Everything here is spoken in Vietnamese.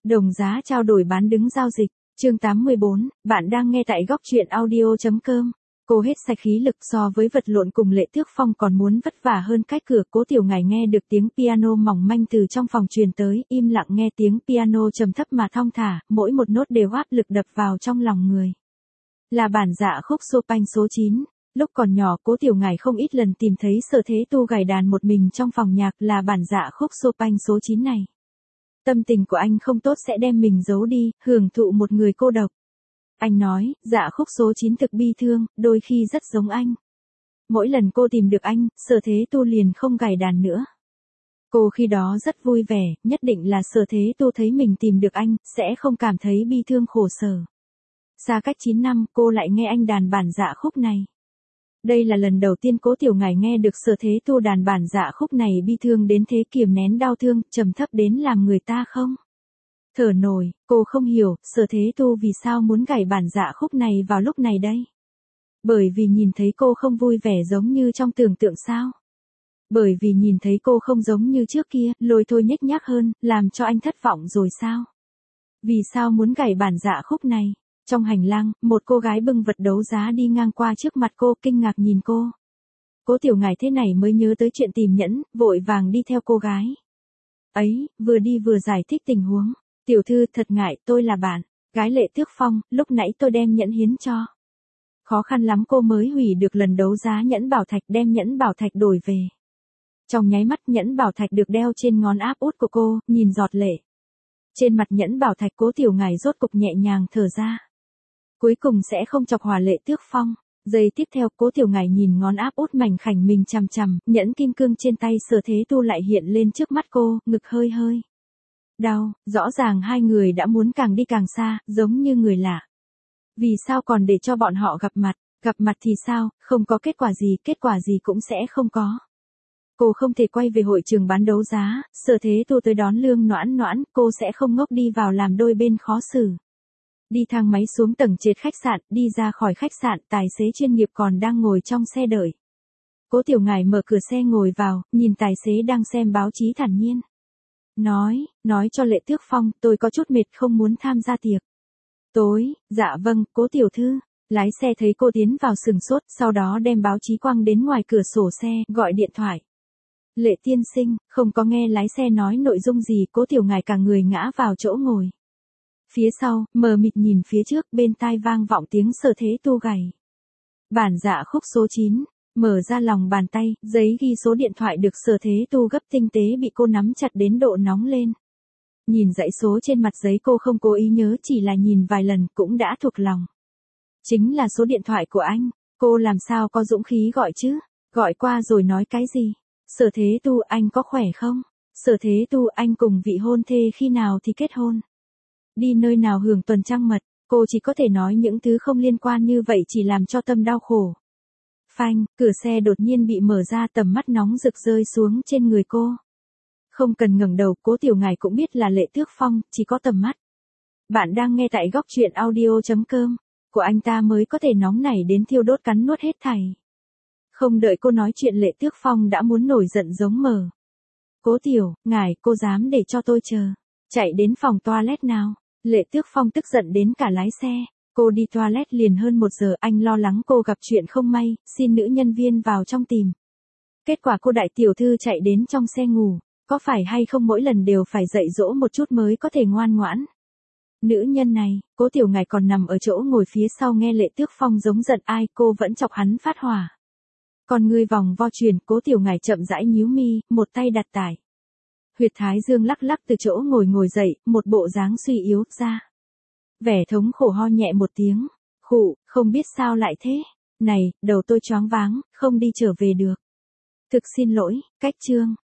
Đồng giá trao đổi bán đứng giao dịch. Chương 84, bạn đang nghe tại góc truyện audio.com. Cô hết sạch khí lực so với vật lộn cùng Lệ Tước Phong còn muốn vất vả hơn cách cửa. Cố Tiểu Ngải nghe được tiếng piano mỏng manh từ trong phòng truyền tới, im lặng nghe tiếng piano trầm thấp mà thong thả, mỗi một nốt đều áp lực đập vào trong lòng người. Là bản dạ khúc Chopin số 9. Lúc còn nhỏ Cố Tiểu Ngải không ít lần tìm thấy Sở Thế Tu gảy đàn một mình trong phòng nhạc, là bản dạ khúc Chopin số 9 này. Tâm tình của anh không tốt sẽ đem mình giấu đi, hưởng thụ một người cô độc. Anh nói, dạ khúc số 9 thực bi thương, đôi khi rất giống anh. Mỗi lần cô tìm được anh, Sở Thế Tu liền không gảy đàn nữa. Cô khi đó rất vui vẻ, nhất định là Sở Thế Tu thấy mình tìm được anh, sẽ không cảm thấy bi thương khổ sở. Xa cách 9 năm, cô lại nghe anh đàn bản dạ khúc này. Đây là lần đầu tiên Cố Tiểu Ngải nghe được Sở Thế Tu đàn bản dạ khúc này bi thương đến thế, kiềm nén đau thương, trầm thấp đến làm người ta không thở nổi. Cô không hiểu, Sở Thế Tu vì sao muốn gảy bản dạ khúc này vào lúc này đây. Bởi vì nhìn thấy cô không vui vẻ giống như trong tưởng tượng sao? Bởi vì nhìn thấy cô không giống như trước kia, lôi thôi nhếch nhác hơn, làm cho anh thất vọng rồi sao? Vì sao muốn gảy bản dạ khúc này? Trong hành lang, một cô gái bưng vật đấu giá đi ngang qua trước mặt cô, kinh ngạc nhìn cô. Cố Tiểu Ngải thế này mới nhớ tới chuyện tìm nhẫn, vội vàng đi theo cô gái ấy, vừa đi vừa giải thích tình huống. Tiểu thư, thật ngại, tôi là bạn gái Lệ Tước Phong, lúc nãy tôi đem nhẫn hiến cho. Khó khăn lắm cô mới hủy được lần đấu giá nhẫn bảo thạch, đem nhẫn bảo thạch đổi về. Trong nháy mắt nhẫn bảo thạch được đeo trên ngón áp út của cô, nhìn giọt lệ trên mặt nhẫn bảo thạch, Cố Tiểu Ngải rốt cục nhẹ nhàng thở ra. Cuối cùng sẽ không chọc hỏa Lệ Tước Phong. Giây tiếp theo, Cố Tiểu Ngải nhìn ngón áp út mảnh khảnh mình chằm chằm, nhẫn kim cương trên tay Sở Thế Tu lại hiện lên trước mắt cô, ngực hơi hơi đau, rõ ràng hai người đã muốn càng đi càng xa, giống như người lạ. Vì sao còn để cho bọn họ gặp mặt thì sao, không có kết quả gì cũng sẽ không có. Cô không thể quay về hội trường bán đấu giá, Sở Thế Tu tới đón Lương Noãn Noãn, cô sẽ không ngốc đi vào làm đôi bên khó xử. Đi thang máy xuống tầng trệt khách sạn, đi ra khỏi khách sạn, tài xế chuyên nghiệp còn đang ngồi trong xe đợi. Cố Tiểu Ngải mở cửa xe ngồi vào, nhìn tài xế đang xem báo chí thản nhiên. Nói cho Lệ Tước Phong, tôi có chút mệt không muốn tham gia tiệc tối. Dạ vâng, Cố tiểu thư. Lái xe thấy cô tiến vào sừng sốt, sau đó đem báo chí quăng đến ngoài cửa sổ xe, gọi điện thoại. Lệ tiên sinh, không có nghe lái xe nói nội dung gì, Cố Tiểu Ngải cả người ngã vào chỗ ngồi. Phía sau, mờ mịt nhìn phía trước, bên tai vang vọng tiếng Sở Thế Tu gảy bản dạ khúc số 9. Mở ra lòng bàn tay, giấy ghi số điện thoại được Sở Thế Tu gấp tinh tế bị cô nắm chặt đến độ nóng lên. Nhìn dãy số trên mặt giấy, cô không cố ý nhớ, chỉ là nhìn vài lần cũng đã thuộc lòng. Chính là số điện thoại của anh. Cô làm sao có dũng khí gọi chứ? Gọi qua rồi nói cái gì? Sở Thế Tu, anh có khỏe không? Sở Thế Tu, anh cùng vị hôn thê khi nào thì kết hôn? Đi nơi nào hưởng tuần trăng mật? Cô chỉ có thể nói những thứ không liên quan như vậy, chỉ làm cho tâm đau khổ. Phanh, cửa xe đột nhiên bị mở ra, tầm mắt nóng rực rơi xuống trên người cô. Không cần ngẩng đầu, Cố Tiểu Ngải cũng biết là Lệ Tước Phong, chỉ có tầm mắt. Bạn đang nghe tại góc truyện audio.com. Của anh ta mới có thể nóng nảy đến thiêu đốt cắn nuốt hết thảy. Không đợi cô nói chuyện, Lệ Tước Phong đã muốn nổi giận giống mờ. Cố Tiểu Ngải, cô dám để cho tôi chờ? Chạy đến phòng toilet nào. Lệ Tước Phong tức giận đến cả lái xe. Cô đi toilet liền hơn 1 giờ, anh lo lắng cô gặp chuyện không may, xin nữ nhân viên vào trong tìm. Kết quả cô đại tiểu thư chạy đến trong xe ngủ. Có phải hay không mỗi lần đều phải dạy dỗ một chút mới có thể ngoan ngoãn? Nữ nhân này, Cố Tiểu Ngải còn nằm ở chỗ ngồi phía sau nghe Lệ Tước Phong giống giận ai, cô vẫn chọc hắn phát hỏa. Còn người vòng vo chuyển, Cố Tiểu Ngải chậm rãi nhíu mi, một tay đặt tải. Huyệt thái dương lắc lắc từ chỗ ngồi dậy, một bộ dáng suy yếu ra. Vẻ thống khổ ho nhẹ một tiếng. Khụ, không biết sao lại thế. Này, đầu tôi choáng váng, không đi trở về được. Thực xin lỗi, cách chương.